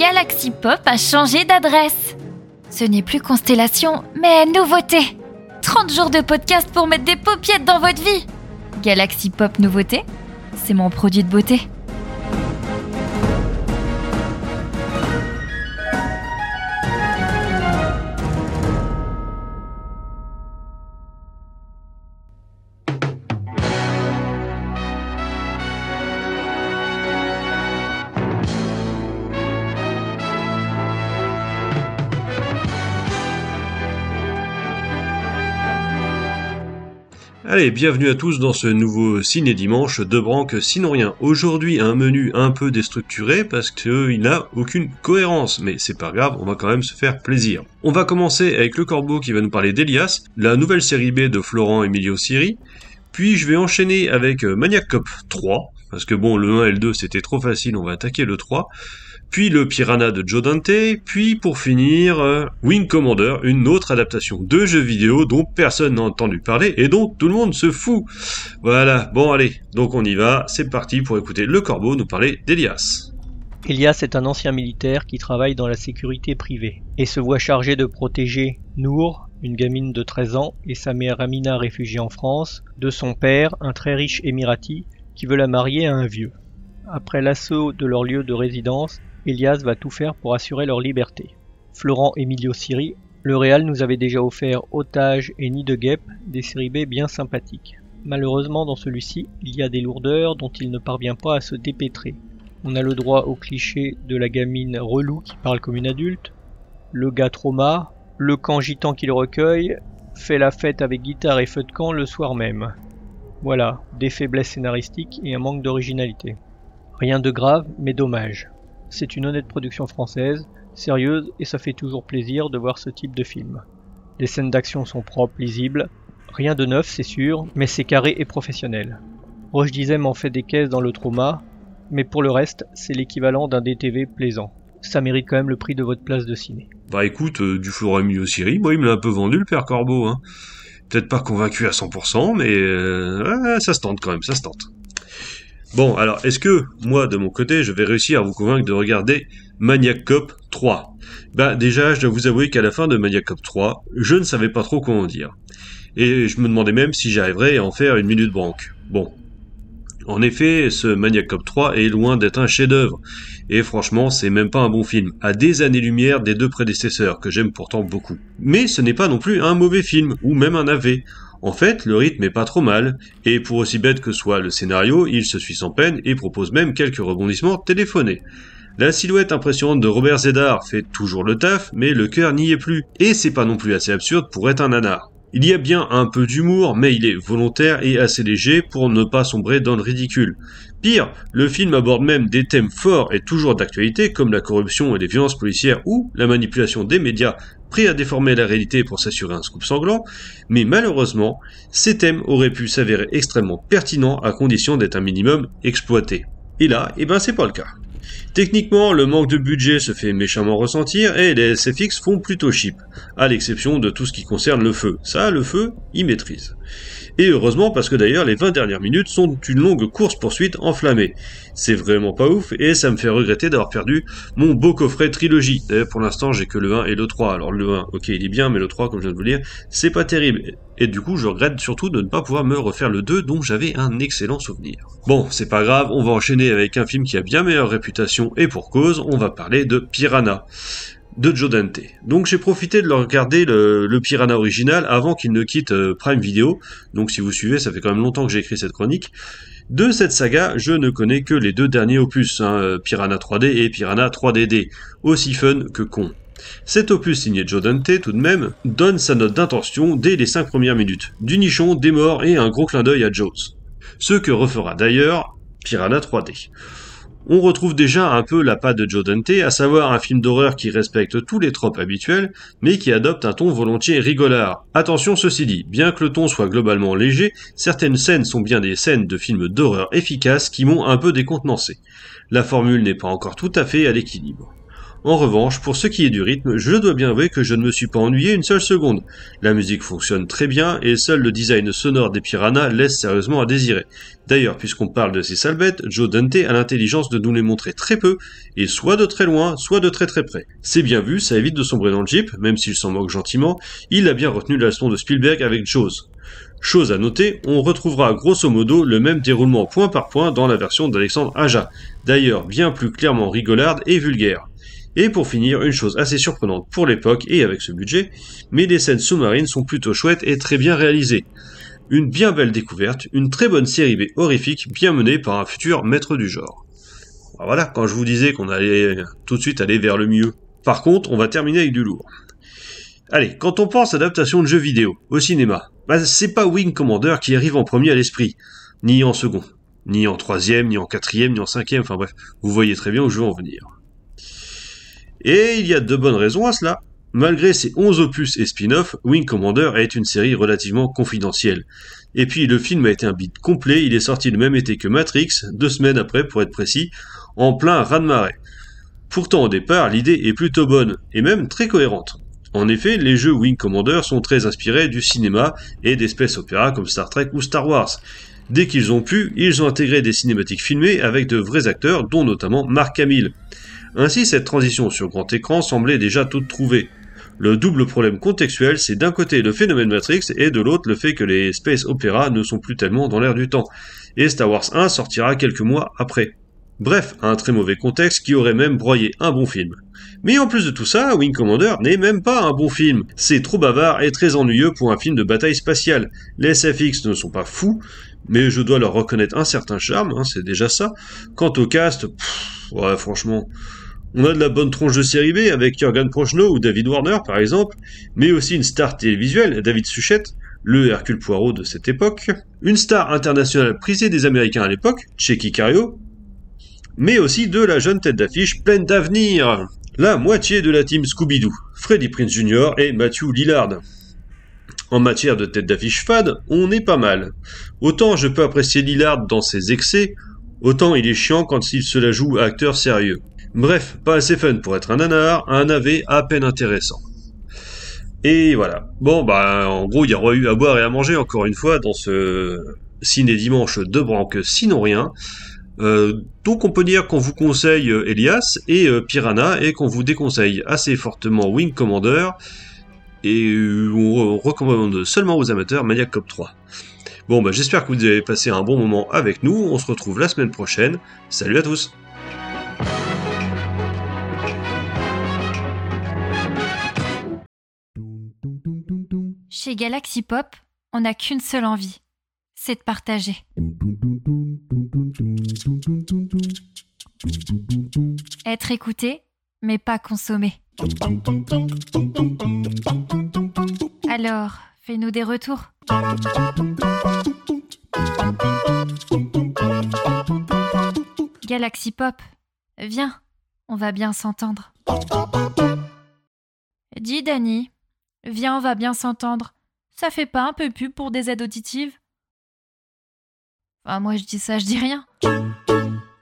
Galaxy Pop a changé d'adresse. Ce n'est plus Constellation, mais Nouveauté. 30 jours de podcast pour mettre des paupiettes dans votre vie. Galaxy Pop Nouveauté, c'est mon produit de beauté. Allez, bienvenue à tous dans ce nouveau Ciné Dimanche de Branque Sinon Rien. Aujourd'hui, un menu un peu déstructuré parce qu'il n'a aucune cohérence, mais c'est pas grave, on va quand même se faire plaisir. On va commencer avec Le Corbeau qui va nous parler d'Elias, la nouvelle série B de Florent Emilio Siri, puis je vais enchaîner avec Maniac Cop 3, parce que bon, le 1 et le 2 c'était trop facile, on va attaquer le 3, puis le Piranha de Joe Dante, puis pour finir, Wing Commander, une autre adaptation de jeu vidéo dont personne n'a entendu parler et dont tout le monde se fout. Voilà, bon allez, donc on y va, c'est parti pour écouter Le Corbeau nous parler d'Elias. Elias est un ancien militaire qui travaille dans la sécurité privée et se voit chargé de protéger Nour, une gamine de 13 ans, et sa mère Amina réfugiée en France, de son père, un très riche émirati, qui veut la marier à un vieux. Après l'assaut de leur lieu de résidence, Elias va tout faire pour assurer leur liberté. Florent Emilio Siri, le réal nous avait déjà offert Otage et Nid de guêpe, des séries B bien sympathiques. Malheureusement dans celui-ci, il y a des lourdeurs dont il ne parvient pas à se dépêtrer. On a le droit au cliché de la gamine relou qui parle comme une adulte, le gars trauma, le camp gitan qui le recueille, fait la fête avec guitare et feu de camp le soir même. Voilà, des faiblesses scénaristiques et un manque d'originalité. Rien de grave, mais dommage. C'est une honnête production française, sérieuse, et ça fait toujours plaisir de voir ce type de film. Les scènes d'action sont propres, lisibles, rien de neuf c'est sûr, mais c'est carré et professionnel. Roche Dizem en fait des caisses dans le trauma, mais pour le reste, c'est l'équivalent d'un DTV plaisant. Ça mérite quand même le prix de votre place de ciné. Bah écoute, du Florent Emilio Siri, moi il me l'a un peu vendu le père Corbeau, hein. Peut-être pas convaincu à 100%, mais ça se tente quand même, ça se tente. Bon, alors, est-ce que, moi, de mon côté, je vais réussir à vous convaincre de regarder Maniac Cop 3 ? Bah, déjà, je dois vous avouer qu'à la fin de Maniac Cop 3, je ne savais pas trop quoi en dire. Et je me demandais même si j'arriverais à en faire une minute branque. Bon. En effet, ce Maniac Cop 3 est loin d'être un chef-d'œuvre. Et franchement, c'est même pas un bon film. À des années-lumière des deux prédécesseurs, que j'aime pourtant beaucoup. Mais ce n'est pas non plus un mauvais film, ou même un AV. En fait, le rythme est pas trop mal, et pour aussi bête que soit le scénario, il se suit sans peine et propose même quelques rebondissements téléphonés. La silhouette impressionnante de Robert Zedar fait toujours le taf, mais le cœur n'y est plus, et c'est pas non plus assez absurde pour être un nanar. Il y a bien un peu d'humour, mais il est volontaire et assez léger pour ne pas sombrer dans le ridicule. Pire, le film aborde même des thèmes forts et toujours d'actualité comme la corruption et les violences policières ou la manipulation des médias prêts à déformer la réalité pour s'assurer un scoop sanglant, mais malheureusement, ces thèmes auraient pu s'avérer extrêmement pertinents à condition d'être un minimum exploités. Et là, c'est pas le cas. Techniquement, le manque de budget se fait méchamment ressentir et les SFX font plutôt cheap, à l'exception de tout ce qui concerne le feu. Ça, le feu, il maîtrise. Et heureusement parce que d'ailleurs les 20 dernières minutes sont une longue course-poursuite enflammée. C'est vraiment pas ouf et ça me fait regretter d'avoir perdu mon beau coffret trilogie. D'ailleurs pour l'instant j'ai que le 1 et le 3. Alors le 1, ok il est bien, mais le 3 comme je viens de vous le dire, c'est pas terrible. Et du coup je regrette surtout de ne pas pouvoir me refaire le 2 dont j'avais un excellent souvenir. Bon, c'est pas grave, on va enchaîner avec un film qui a bien meilleure réputation et pour cause, on va parler de Piranha de Joe Dante. Donc j'ai profité de le regarder le Piranha original avant qu'il ne quitte Prime Video. Donc si vous suivez, ça fait quand même longtemps que j'ai écrit cette chronique. De cette saga, je ne connais que les deux derniers opus, Piranha 3D et Piranha 3DD, aussi fun que con. Cet opus signé Joe Dante, tout de même, donne sa note d'intention dès les 5 premières minutes. Du nichon, des morts et un gros clin d'œil à Jaws. Ce que refera d'ailleurs Piranha 3D. On retrouve déjà un peu la patte de Joe Dante, à savoir un film d'horreur qui respecte tous les tropes habituels, mais qui adopte un ton volontiers rigolard. Attention ceci dit, bien que le ton soit globalement léger, certaines scènes sont bien des scènes de films d'horreur efficaces qui m'ont un peu décontenancé. La formule n'est pas encore tout à fait à l'équilibre. En revanche, pour ce qui est du rythme, je dois bien avouer que je ne me suis pas ennuyé une seule seconde. La musique fonctionne très bien et seul le design sonore des piranhas laisse sérieusement à désirer. D'ailleurs, puisqu'on parle de ces sales bêtes, Joe Dante a l'intelligence de nous les montrer très peu, et soit de très loin, soit de très très près. C'est bien vu, ça évite de sombrer dans le jeep, même s'il s'en moque gentiment, il a bien retenu la leçon de Spielberg avec Jaws. Chose à noter, on retrouvera grosso modo le même déroulement point par point dans la version d'Alexandre Aja, d'ailleurs bien plus clairement rigolarde et vulgaire. Et pour finir, une chose assez surprenante pour l'époque et avec ce budget, mais les scènes sous-marines sont plutôt chouettes et très bien réalisées. Une bien belle découverte, une très bonne série B horrifique bien menée par un futur maître du genre. Alors voilà, quand je vous disais qu'on allait tout de suite aller vers le mieux. Par contre, on va terminer avec du lourd. Allez, quand on pense adaptation de jeux vidéo, au cinéma, c'est pas Wing Commander qui arrive en premier à l'esprit, ni en second, ni en troisième, ni en quatrième, ni en cinquième, enfin bref, vous voyez très bien où je veux en venir. Et il y a de bonnes raisons à cela. Malgré ses 11 opus et spin-off, Wing Commander est une série relativement confidentielle. Et puis le film a été un beat complet, il est sorti le même été que Matrix, 2 semaines après pour être précis, en plein raz-de-marée. Pourtant au départ, l'idée est plutôt bonne, et même très cohérente. En effet, les jeux Wing Commander sont très inspirés du cinéma et des space opéras comme Star Trek ou Star Wars. Dès qu'ils ont pu, ils ont intégré des cinématiques filmées avec de vrais acteurs, dont notamment Mark Hamill. Ainsi, cette transition sur grand écran semblait déjà toute trouvée. Le double problème contextuel, c'est d'un côté le phénomène Matrix et de l'autre le fait que les space opéras ne sont plus tellement dans l'air du temps. Et Star Wars 1 sortira quelques mois après. Bref, un très mauvais contexte qui aurait même broyé un bon film. Mais en plus de tout ça, Wing Commander n'est même pas un bon film. C'est trop bavard et très ennuyeux pour un film de bataille spatiale. Les SFX ne sont pas fous, mais je dois leur reconnaître un certain charme, c'est déjà ça. Quant au cast, ouais franchement... On a de la bonne tronche de série B avec Jürgen Prochnow ou David Warner par exemple, mais aussi une star télévisuelle, David Suchet, le Hercule Poirot de cette époque, une star internationale prisée des Américains à l'époque, Checky Cario, mais aussi de la jeune tête d'affiche pleine d'avenir, la moitié de la team Scooby-Doo, Freddie Prinze Jr. et Matthew Lillard. En matière de tête d'affiche fade, on est pas mal. Autant je peux apprécier Lillard dans ses excès, autant il est chiant quand il se la joue à acteur sérieux. Bref, pas assez fun pour être un nanar, un AV à peine intéressant. Et voilà. Bon, en gros, il y aura eu à boire et à manger encore une fois dans ce ciné dimanche de branque, sinon rien. Donc on peut dire qu'on vous conseille Elias et Piranha et qu'on vous déconseille assez fortement Wing Commander et on recommande seulement aux amateurs Maniac Cop 3. Bon, j'espère que vous avez passé un bon moment avec nous. On se retrouve la semaine prochaine. Salut à tous! Chez Galaxy Pop, on n'a qu'une seule envie, c'est de partager. Être écouté, mais pas consommé. Alors, fais-nous des retours. Galaxy Pop, viens, on va bien s'entendre. Dis Dani, viens, on va bien s'entendre. Ça fait pas un peu pub pour des aides auditives ? Enfin, moi je dis ça, je dis rien.